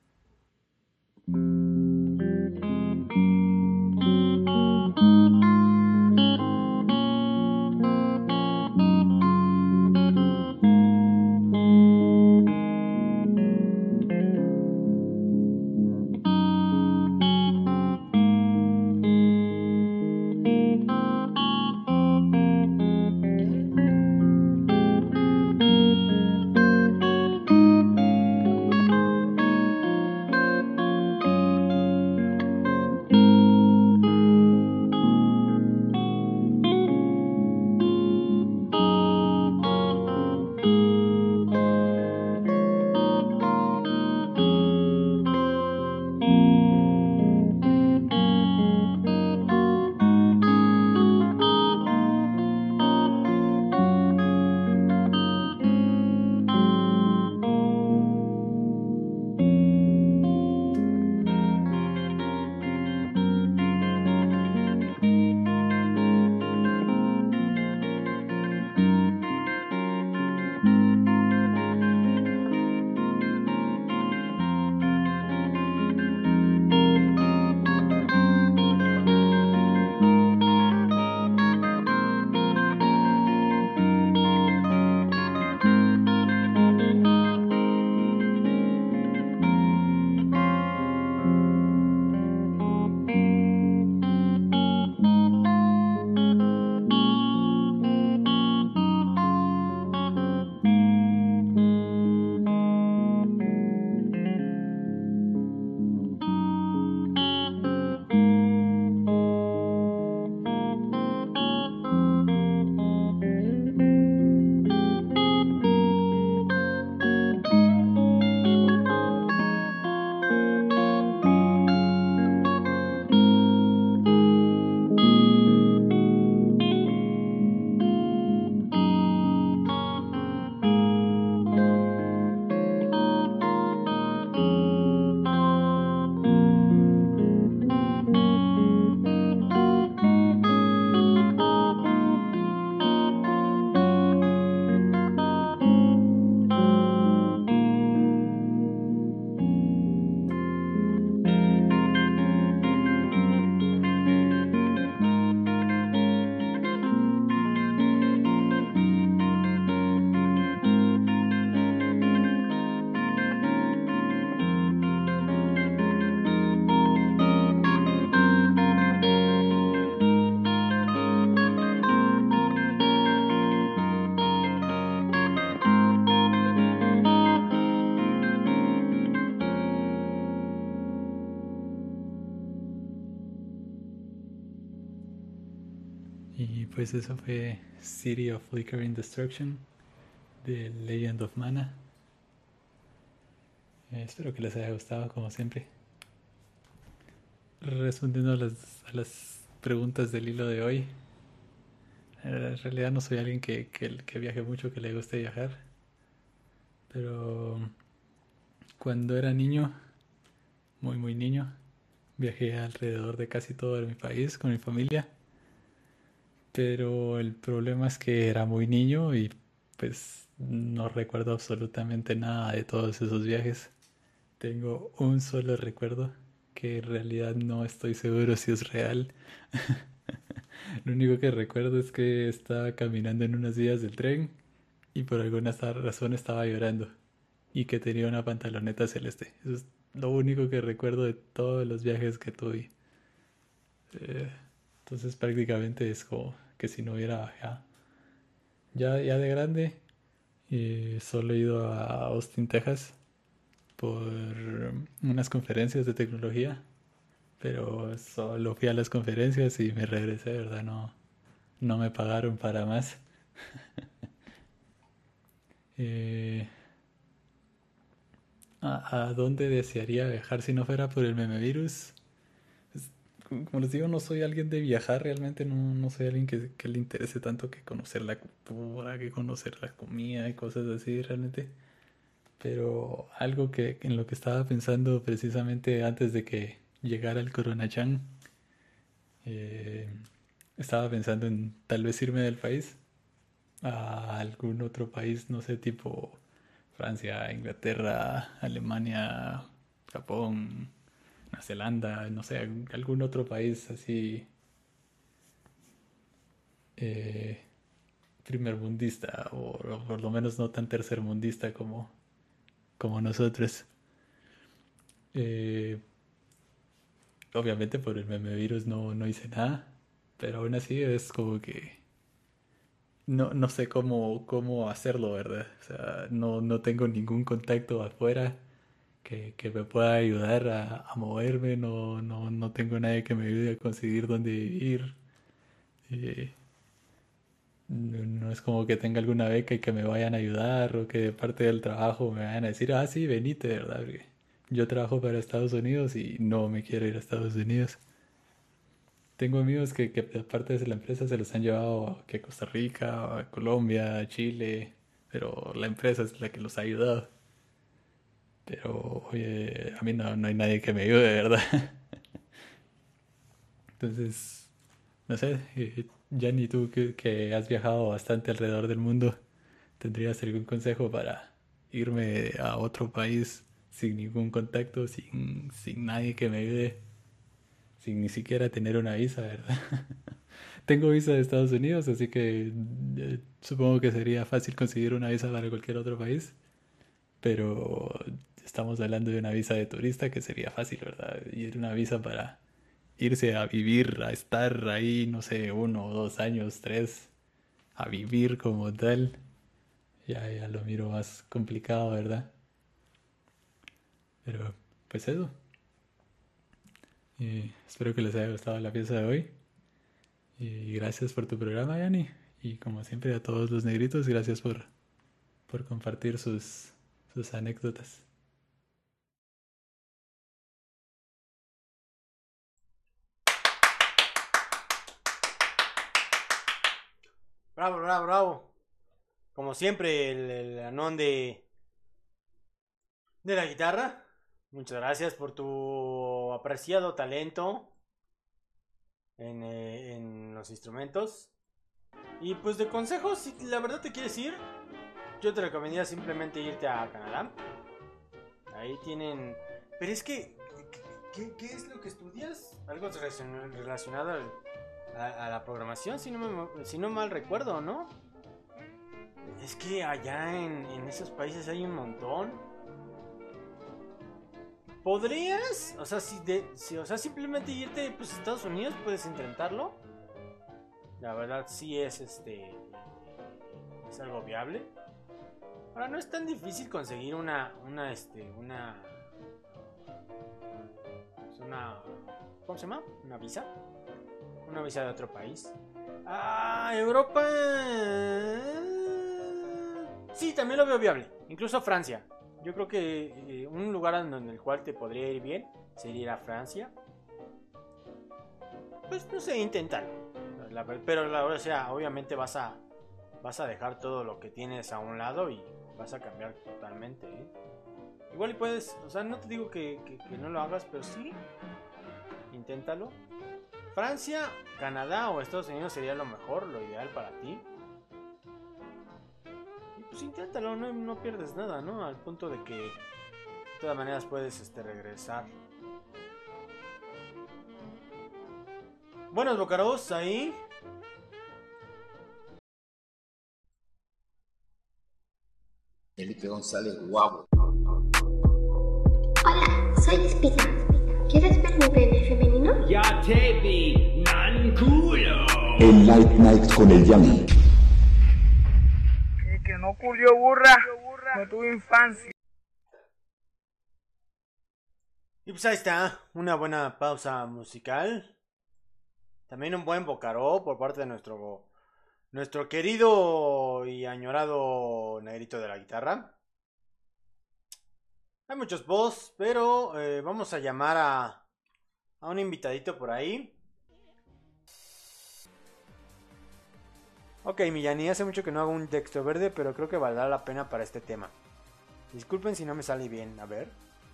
Y pues eso fue City of Flickering Destruction de Legend of Mana. Eh, espero que les haya gustado como siempre. Respondiendo a las, a las preguntas del hilo de hoy. En realidad no soy alguien que, que, que viaje mucho, que le guste viajar. Pero cuando era niño, muy muy niño, viajé alrededor de casi todo mi país con mi familia. Pero el problema es que era muy niño y pues no recuerdo absolutamente nada de todos esos viajes. Tengo un solo recuerdo que en realidad no estoy seguro si es real. Lo único que recuerdo es que estaba caminando en unas vías del tren y por alguna esta- razón estaba llorando y que tenía una pantaloneta celeste. Eso es lo único que recuerdo de todos los viajes que tuve. Eh, entonces prácticamente es como que si no hubiera viajado. Ya, ya de grande, eh, solo he ido a Austin, Texas por unas conferencias de tecnología, pero solo fui a las conferencias y me regresé, ¿verdad? No, no me pagaron para más. Eh, ¿a, a dónde desearía viajar si no fuera por el memevirus? Es- como como les digo, no soy alguien de viajar, realmente no, no soy alguien que, que le interese tanto que conocer la cultura, que conocer la comida y cosas así, realmente. Pero algo que en lo que estaba pensando precisamente antes de que llegara el Corona-chan, eh, estaba pensando en tal vez irme del país a algún otro país, no sé, tipo Francia, Inglaterra, Alemania, Japón, Nueva Zelanda, no sé, algún algún otro país así eh, primermundista o, o por lo menos no tan tercermundista como, como nosotros. Eh, Obviamente por el meme virus no, no hice nada, pero aún así es como que no, no sé cómo, cómo hacerlo, ¿verdad? O sea, no, no tengo ningún contacto afuera que, que me pueda ayudar a, a moverme, no, no, no tengo nadie que me ayude a conseguir dónde vivir. eh, no, no es como que tenga alguna beca y que me vayan a ayudar o que de parte del trabajo me vayan a decir, ah, sí, venite, ¿verdad? Porque yo trabajo para Estados Unidos y no me quiero ir a Estados Unidos. Tengo amigos que, que aparte de la empresa se los han llevado a, que a Costa Rica, a Colombia, a Chile, pero la empresa es la que los ha ayudado. Pero, oye, a mí no, no hay nadie que me ayude, ¿verdad? Entonces, no sé, eh, Gianni, tú que, que has viajado bastante alrededor del mundo, ¿tendrías algún consejo para irme a otro país sin ningún contacto, sin, sin nadie que me ayude, sin ni siquiera tener una visa, ¿verdad? Tengo visa de Estados Unidos, así que eh, supongo que sería fácil conseguir una visa para cualquier otro país, pero estamos hablando de una visa de turista que sería fácil, ¿verdad? Y una visa para irse a vivir, a estar ahí, no sé, uno o dos años, tres, a vivir como tal, ya, ya lo miro más complicado, ¿verdad? Pero pues eso. Eh, espero que les haya gustado la pieza de hoy. Y gracias por tu programa, Yanni. Y como siempre a todos los negritos, gracias por, por compartir sus, sus anécdotas. Bravo, bravo, bravo. Como siempre, el, el anón de, de la guitarra. Muchas gracias por tu apreciado talento en, eh, en los instrumentos. Y pues de consejos, si la verdad te quieres ir, yo te recomendaría simplemente irte a Canadá. Ahí tienen... Pero es que... ¿Qué, qué es lo que estudias? Algo relacion- relacionado al- a, a la programación, si no, me- si no mal recuerdo, ¿no? Es que allá en, en esos países hay un montón. ¿Podrías? O sea, si, de, si o sea, simplemente irte pues, a Estados Unidos, puedes intentarlo. La verdad sí es este... Es algo viable. Ahora no es tan difícil conseguir una... Una, este, una... una... ¿Cómo se llama? Una visa. Una visa de otro país. Ah, Europa. Sí, también lo veo viable. Incluso Francia. Yo creo que eh, un lugar en el cual te podría ir bien sería ir a Francia. Pues no sé, inténtalo. La, pero la, o sea, obviamente vas a vas a dejar todo lo que tienes a un lado y vas a cambiar totalmente, ¿eh? Igual y puedes, o sea, no te digo que, que, que no lo hagas, pero sí, inténtalo. Francia, Canadá o Estados Unidos sería lo mejor, lo ideal para ti. Y pues inténtalo, no, no pierdes nada, ¿no? Al punto de que de todas maneras puedes este, regresar. Buenos bocaros, ahí. Felipe González, guapo. Hola, soy Espita. ¿Quieres ver mi pene femenino? Ya te vi, man culo. El Light Night con el Yanni. Y que no culió burra, no tuve infancia. Y pues ahí está, una buena pausa musical. También un buen bocaró por parte de nuestro nuestro querido y añorado negrito de la guitarra. Hay muchos boss, pero eh, vamos a llamar a, a un invitadito por ahí. Ok, Millani, hace mucho que no hago un texto verde, pero creo que valdrá la pena para este tema. Disculpen si no me sale bien, a ver.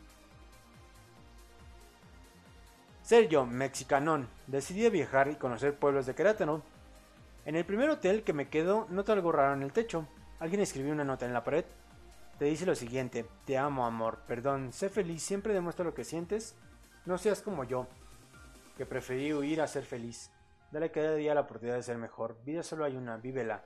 Sergio, mexicanón, decidí viajar y conocer pueblos de Querétaro. En el primer hotel que me quedo, noto algo raro en el techo. Alguien escribió una nota en la pared. Te dice lo siguiente: te amo, amor, perdón, sé feliz, siempre demuestra lo que sientes. No seas como yo, que preferí huir a ser feliz. Dale cada día la oportunidad de ser mejor. Vida solo hay una, vívela.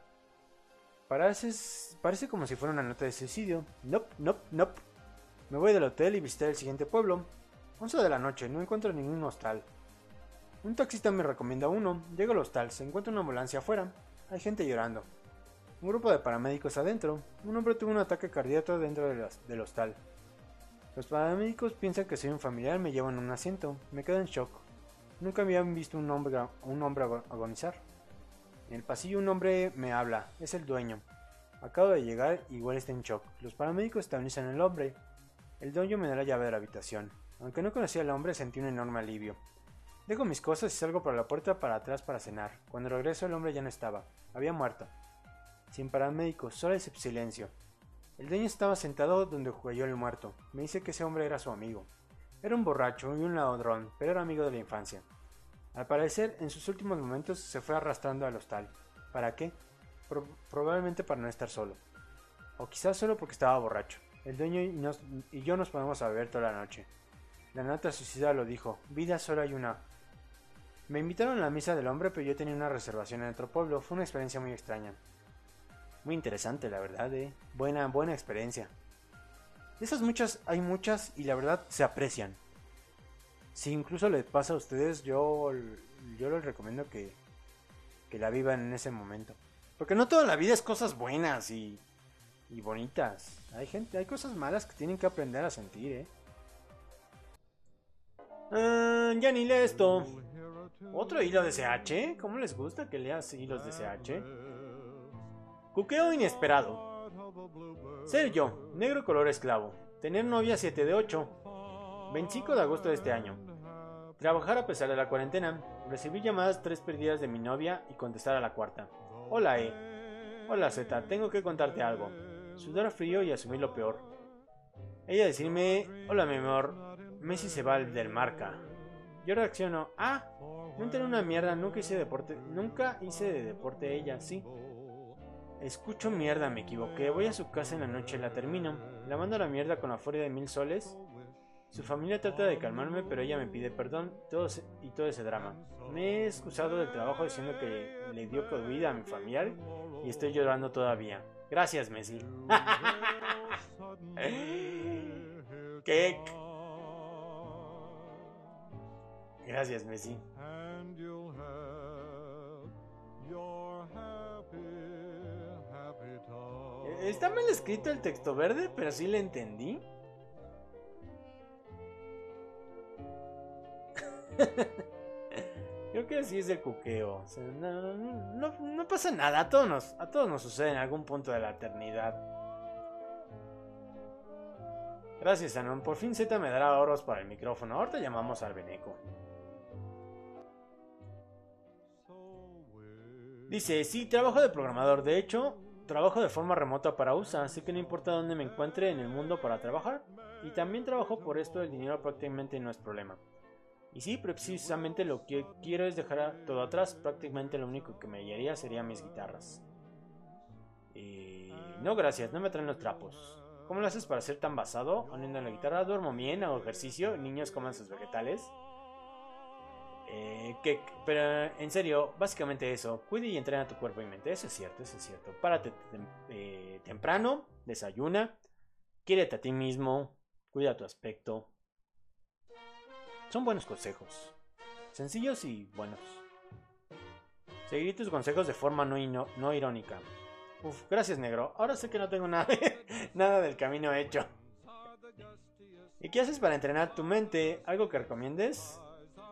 Parece, parece como si fuera una nota de suicidio. Nope, nope, nope. Me voy del hotel y visité el siguiente pueblo. once de la noche, no encuentro ningún hostal. Un taxista me recomienda uno. Llego al hostal, se encuentra una ambulancia afuera. Hay gente llorando. Un grupo de paramédicos adentro. Un hombre tuvo un ataque cardíaco dentro del hostal. Los paramédicos piensan que soy un familiar, me llevan a un asiento. Me quedo en shock. Nunca habían visto un hombre, un hombre agonizar. En el pasillo un hombre me habla. Es el dueño. Acabo de llegar, igual está en shock. Los paramédicos estabilizan al hombre. El dueño me da la llave de la habitación. Aunque no conocía al hombre, sentí un enorme alivio. Dejo mis cosas y salgo por la puerta para atrás para cenar. Cuando regreso, el hombre ya no estaba. Había muerto. Sin paramédicos, solo ese silencio. El dueño estaba sentado donde cayó el muerto. Me dice que ese hombre era su amigo. Era un borracho y un ladrón, pero era amigo de la infancia. Al parecer, en sus últimos momentos se fue arrastrando al hostal. ¿Para qué? Pro- probablemente para no estar solo. O quizás solo porque estaba borracho. El dueño y, nos, y yo nos ponemos a beber toda la noche. La nota suicida lo dijo: vida solo hay una. Me invitaron a la misa del hombre, pero yo tenía una reservación en otro pueblo. Fue una experiencia muy extraña. Muy interesante, la verdad, eh. Buena, buena experiencia. De esas muchas, hay muchas y la verdad se aprecian. Si incluso les pasa a ustedes, yo, yo les recomiendo que, que la vivan en ese momento. Porque no toda la vida es cosas buenas y, y bonitas. Hay gente, hay cosas malas que tienen que aprender a sentir, eh. Uh, ya ni lee esto. Otro hilo de C H. ¿Cómo les gusta que leas hilos de C H? Cuqueo inesperado. Sergio, negro color esclavo. Tener novia siete de ocho. veinticinco de agosto de este año. Trabajar a pesar de la cuarentena. Recibí llamadas tres perdidas de mi novia y contestar a la cuarta. Hola E. Hola Z, tengo que contarte algo. Sudar frío y asumir lo peor. Ella decirme: hola mi amor, Messi se va del Marca. Yo reacciono: ah, no entiendo una mierda, nunca hice deporte, nunca hice de deporte ella, sí. Escucho: mierda, me equivoqué, voy a su casa en la noche, la termino, la mando a la mierda con la furia de mil soles. Su familia trata de calmarme, pero ella me pide perdón todo ese, y todo ese drama. Me he excusado del trabajo diciendo que le dio COVID a mi familiar y estoy llorando todavía. Gracias, Messi. ¿Qué? Gracias, Messi. Está mal escrito el texto verde, pero sí le entendí. Creo que así es el cuqueo. O sea, no, no, no pasa nada. A todos, nos, a todos nos sucede en algún punto de la eternidad. Gracias, Anon. Por fin Z me dará oros para el micrófono. Ahorita llamamos al Beneco. Dice, sí, trabajo de programador. De hecho, trabajo de forma remota para U S A, así que no importa dónde me encuentre en el mundo para trabajar. Y también trabajo por esto, el dinero prácticamente no es problema. Y sí, precisamente lo que quiero es dejar todo atrás. Prácticamente lo único que me hallaría serían mis guitarras. Y... no, gracias, no me traen los trapos. ¿Cómo lo haces para ser tan basado? Oniendo en la guitarra, duermo bien, hago ejercicio, niños coman sus vegetales. Eh, que, pero en serio, básicamente eso. Cuida y entrena tu cuerpo y mente. Eso es cierto, eso es cierto. Párate tem eh, temprano, desayuna, quiérete a ti mismo, cuida tu aspecto. Son buenos consejos, sencillos y buenos. Seguiré tus consejos de forma no, no, no irónica. Uf, gracias, negro. Ahora sé que no tengo nada, nada del camino hecho. ¿Y qué haces para entrenar tu mente? ¿Algo que recomiendes?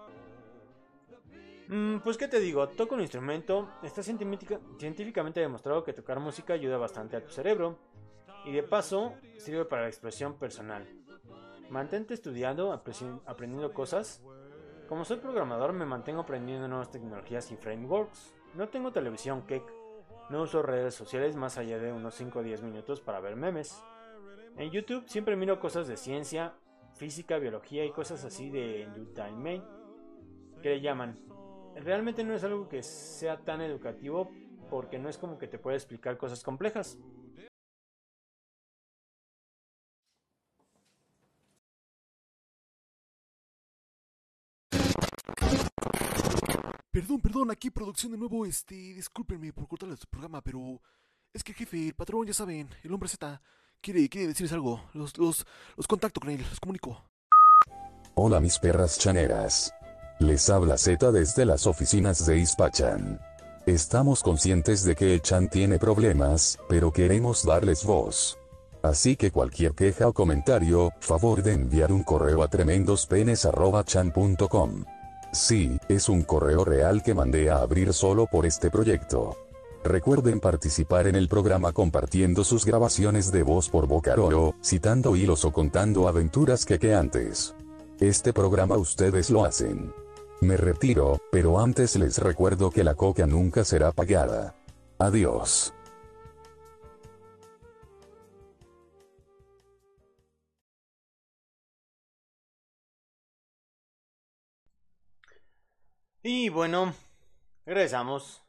Mm, pues qué te digo, toco un instrumento. Está científicamente demostrado que tocar música ayuda bastante a tu cerebro. Y de paso, sirve para la expresión personal. Mantente estudiando, aprendiendo cosas. Como soy programador, me mantengo aprendiendo nuevas tecnologías y frameworks. No tengo televisión, Kek. No uso redes sociales más allá de unos cinco o diez minutos para ver memes. En YouTube siempre miro cosas de ciencia, física, biología y cosas así de edutainment, que le llaman. Realmente no es algo que sea tan educativo porque no es como que te pueda explicar cosas complejas. Perdón, perdón, aquí producción de nuevo, este, discúlpenme por cortarles su programa, pero es que el jefe, el patrón, ya saben, el hombre Z, quiere, quiere decirles algo, los, los, los contacto con él, los comunico. Hola mis perras chaneras. Les habla Z desde las oficinas de Ispachan. Estamos conscientes de que el Chan tiene problemas, pero queremos darles voz. Así que cualquier queja o comentario, favor de enviar un correo a tremendospenes arroba chan punto com. Sí, es un correo real que mandé a abrir solo por este proyecto. Recuerden participar en el programa compartiendo sus grabaciones de voz por Bocaroro, citando hilos o contando aventuras que que antes. Este programa ustedes lo hacen. Me retiro, pero antes les recuerdo que la coca nunca será pagada. Adiós. Y bueno, regresamos.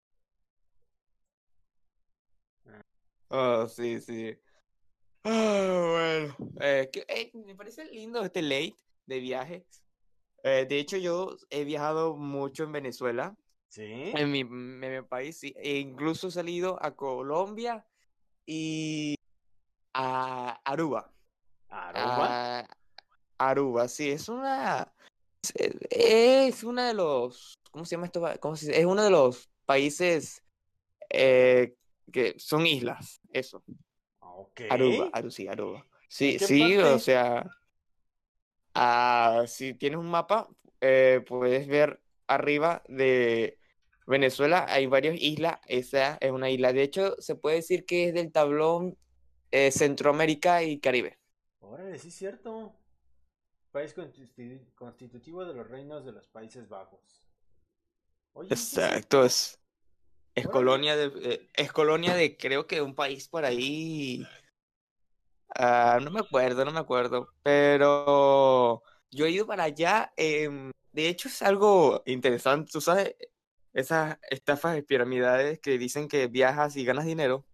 Oh, sí, sí. Ah, bueno. Eh, que- eh, me parece lindo este late de viajes. Eh, de hecho, yo he viajado mucho en Venezuela, ¿Sí? en mi, en mi país, sí. E incluso he salido a Colombia y a Aruba. ¿Aruba? A Aruba, sí, es una, es una de los, ¿cómo se llama esto? ¿Cómo se dice? Es uno de los países eh, que son islas, eso. Ok. Aruba, Aru, sí, Aruba. ¿En Sí, qué sí, parte? o sea, ah, si tienes un mapa, eh, puedes ver arriba de Venezuela, hay varias islas, esa es una isla. De hecho, se puede decir que es del tablón eh, Centroamérica y Caribe. Órale, sí es cierto. País constitu- constitutivo de los reinos de los Países Bajos. Oye, sí es Exacto, cierto. es, es Órale. colonia de, eh, es colonia de creo que un país por ahí, ah, no me acuerdo, no me acuerdo, pero yo he ido para allá, em, de hecho es algo interesante, tú sabes, esas estafas piramidales que dicen que viajas y ganas dinero.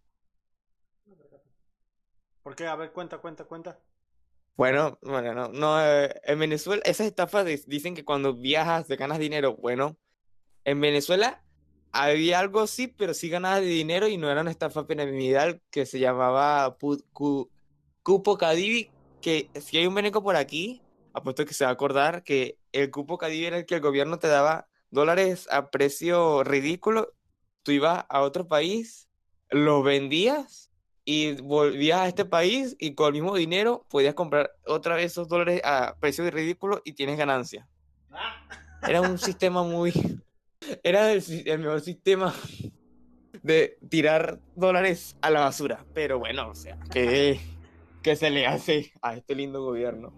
¿Por qué? A ver, cuenta, cuenta, cuenta. Bueno, bueno, no, no, eh, en Venezuela esas estafas di- dicen que cuando viajas te ganas dinero. Bueno, en Venezuela había algo así, pero sí ganabas de dinero y no era una estafa piramidal que se llamaba pu- cu- Cupo Cadivi, que si hay un veneco por aquí, apuesto que se va a acordar que el Cupo Cadivi era el que el gobierno te daba dólares a precio ridículo, tú ibas a otro país, los vendías y volvías a este país y con el mismo dinero podías comprar otra vez esos dólares a precio ridículo y tienes ganancia. Era un sistema muy... Era el, si- el mejor sistema de tirar dólares a la basura. Pero bueno, o sea, ¿qué, qué se le hace a este lindo gobierno?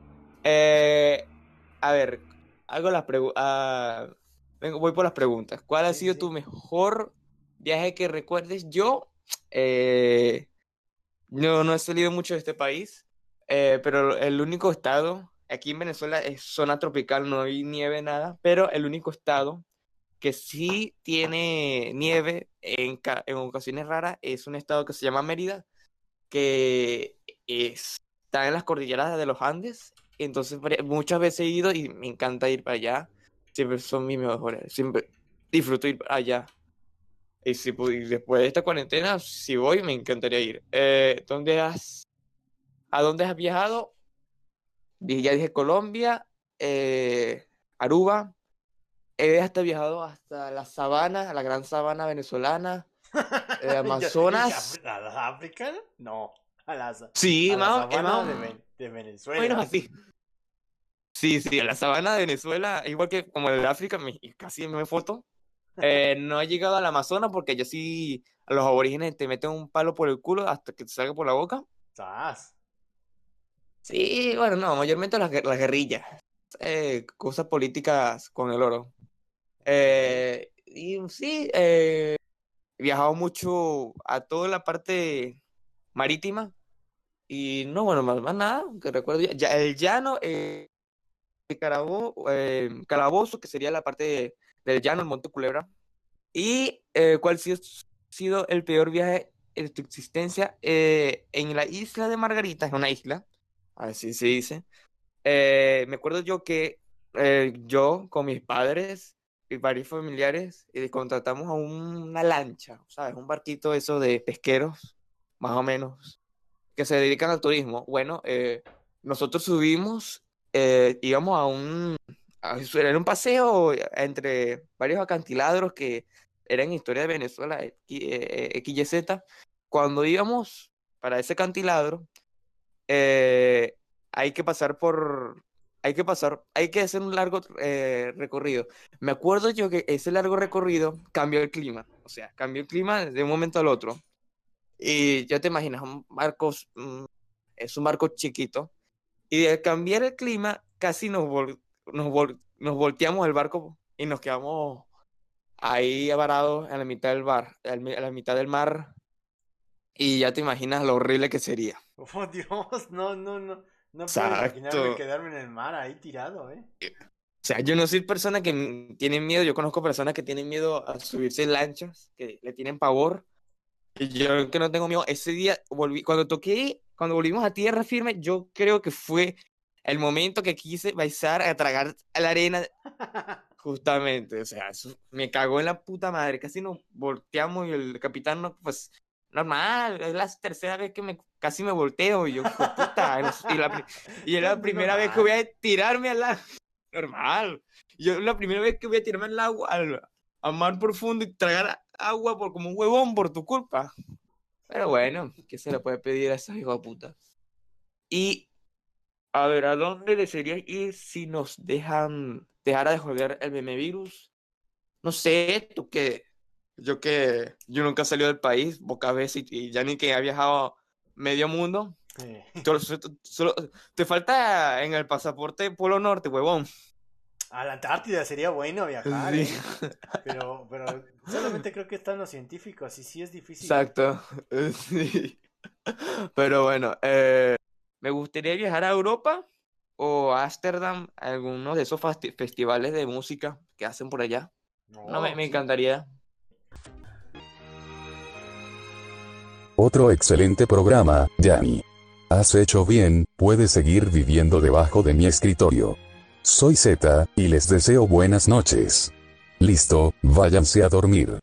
Eh, a ver, hago las preguntas. Vengo, voy por las preguntas. ¿Cuál ha Sí, sido sí. tu mejor viaje que recuerdes? Yo, eh, no, no he salido mucho de este país, eh, pero el único estado, aquí en Venezuela es zona tropical, no hay nieve, nada, pero el único estado que sí tiene nieve en, ca- en ocasiones raras es un estado que se llama Mérida, que es- está en las cordilleras de los Andes. Entonces vari- muchas veces he ido y me encanta ir para allá. Siempre son mis mejores. Siempre disfruto ir para allá. Y, si, pu- y después de esta cuarentena, si voy, me encantaría ir. Eh, ¿dónde has, ¿a dónde has viajado? Dije- Ya dije Colombia, eh, Aruba. He hasta viajado hasta la sabana, la gran sabana venezolana, eh, Y yo, ¿y Amazonas. Af- ¿A la África? No, a la, sa- Sí, a la más, o- es más sabana de, o Ven- de menos Venezuela. así. Sí, sí, a la sabana de Venezuela, igual que como el de África, me- casi me foto. Eh, no he llegado al Amazonas porque yo sí, a los aborígenes te meten un palo por el culo hasta que te salga por la boca. ¡Sas! Sí, bueno, no, mayormente las, guer- las guerrillas, eh, cosas políticas con el oro. Ok. Eh, y sí, eh, he viajado mucho a toda la parte marítima y no, bueno, más, más nada, que recuerdo ya, ya el llano, eh, Carabo- eh, Calabozo, que sería la parte de- del llano, el Monte Culebra. ¿Y eh, cuál ha sido, sido el peor viaje en tu existencia? Eh, en la isla de Margarita, es una isla, así se dice. Eh, me acuerdo yo que eh, yo con mis padres y varios familiares eh, contratamos a una lancha, ¿sabes? Un barquito eso de pesqueros, más o menos, que se dedican al turismo. Bueno, eh, nosotros subimos, eh, íbamos a un, a- era un paseo entre varios acantilados que eran historia de Venezuela, eh, eh, X Y Z. Cuando íbamos para ese acantilado, eh, hay que pasar por, hay que pasar, hay que hacer un largo eh, recorrido. Me acuerdo yo que ese largo recorrido cambió el clima, o sea, cambió el clima de un momento al otro. Y ya te imaginas, un barco, mm, es un barco chiquito. Y al cambiar el clima, casi nos, vol- nos, vol- nos volteamos el barco y nos quedamos ahí varados en la mitad del bar, en la mitad del mar. Y ya te imaginas lo horrible que sería. Oh, Dios, no, no, no. No puedo imaginarme Exacto. quedarme en el mar ahí tirado, ¿eh? O sea, yo no soy persona que n- tiene miedo, yo conozco personas que tienen miedo a subirse en lanchas, que le tienen pavor. Y yo que no tengo miedo, ese día volví, cuando toqué, cuando volvimos a tierra firme, yo creo que fue el momento que quise baizar a tragar a la arena, justamente. O sea, eso me cagó en la puta madre. Casi nos volteamos y el capitán, no, pues, normal, es la tercera vez que me casi me volteo. Y yo, hijo de puta, no sé, y, la, pri- y es la Pues primera vez que voy normal. a tirarme al agua. Normal. Yo es la primera vez que voy a tirarme al agua, al, al mar profundo y tragar agua por como un huevón por tu culpa. Pero bueno, ¿qué se le puede pedir a esos hijos de puta? Y a ver, ¿a dónde desearías ir si nos dejan, dejara de joder el meme virus? No sé, tú que, yo que, yo nunca he salido del país, pocas veces, y, y ya ni que he viajado medio mundo. Sí. Solo, solo- te falta en el pasaporte Polo Norte, huevón. A la Antártida sería bueno viajar, Sí, ¿eh? Pero, pero solamente creo que están los científicos y sí es difícil. exacto. Sí. Pero bueno, eh, me gustaría viajar a Europa o a Ámsterdam, a alguno de esos fasti- festivales de música que hacen por allá. No, me, No, me sí. encantaría. Otro excelente programa, Yanni. Has hecho bien, puedes seguir viviendo debajo de mi escritorio. Soy Z, y les deseo buenas noches. Listo, váyanse a dormir.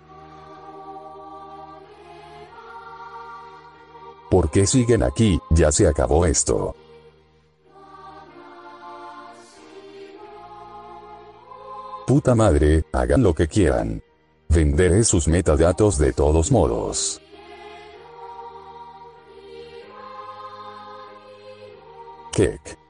¿Por qué siguen aquí? Ya se acabó esto. Puta madre, hagan lo que quieran. Venderé sus metadatos de todos modos. Kek.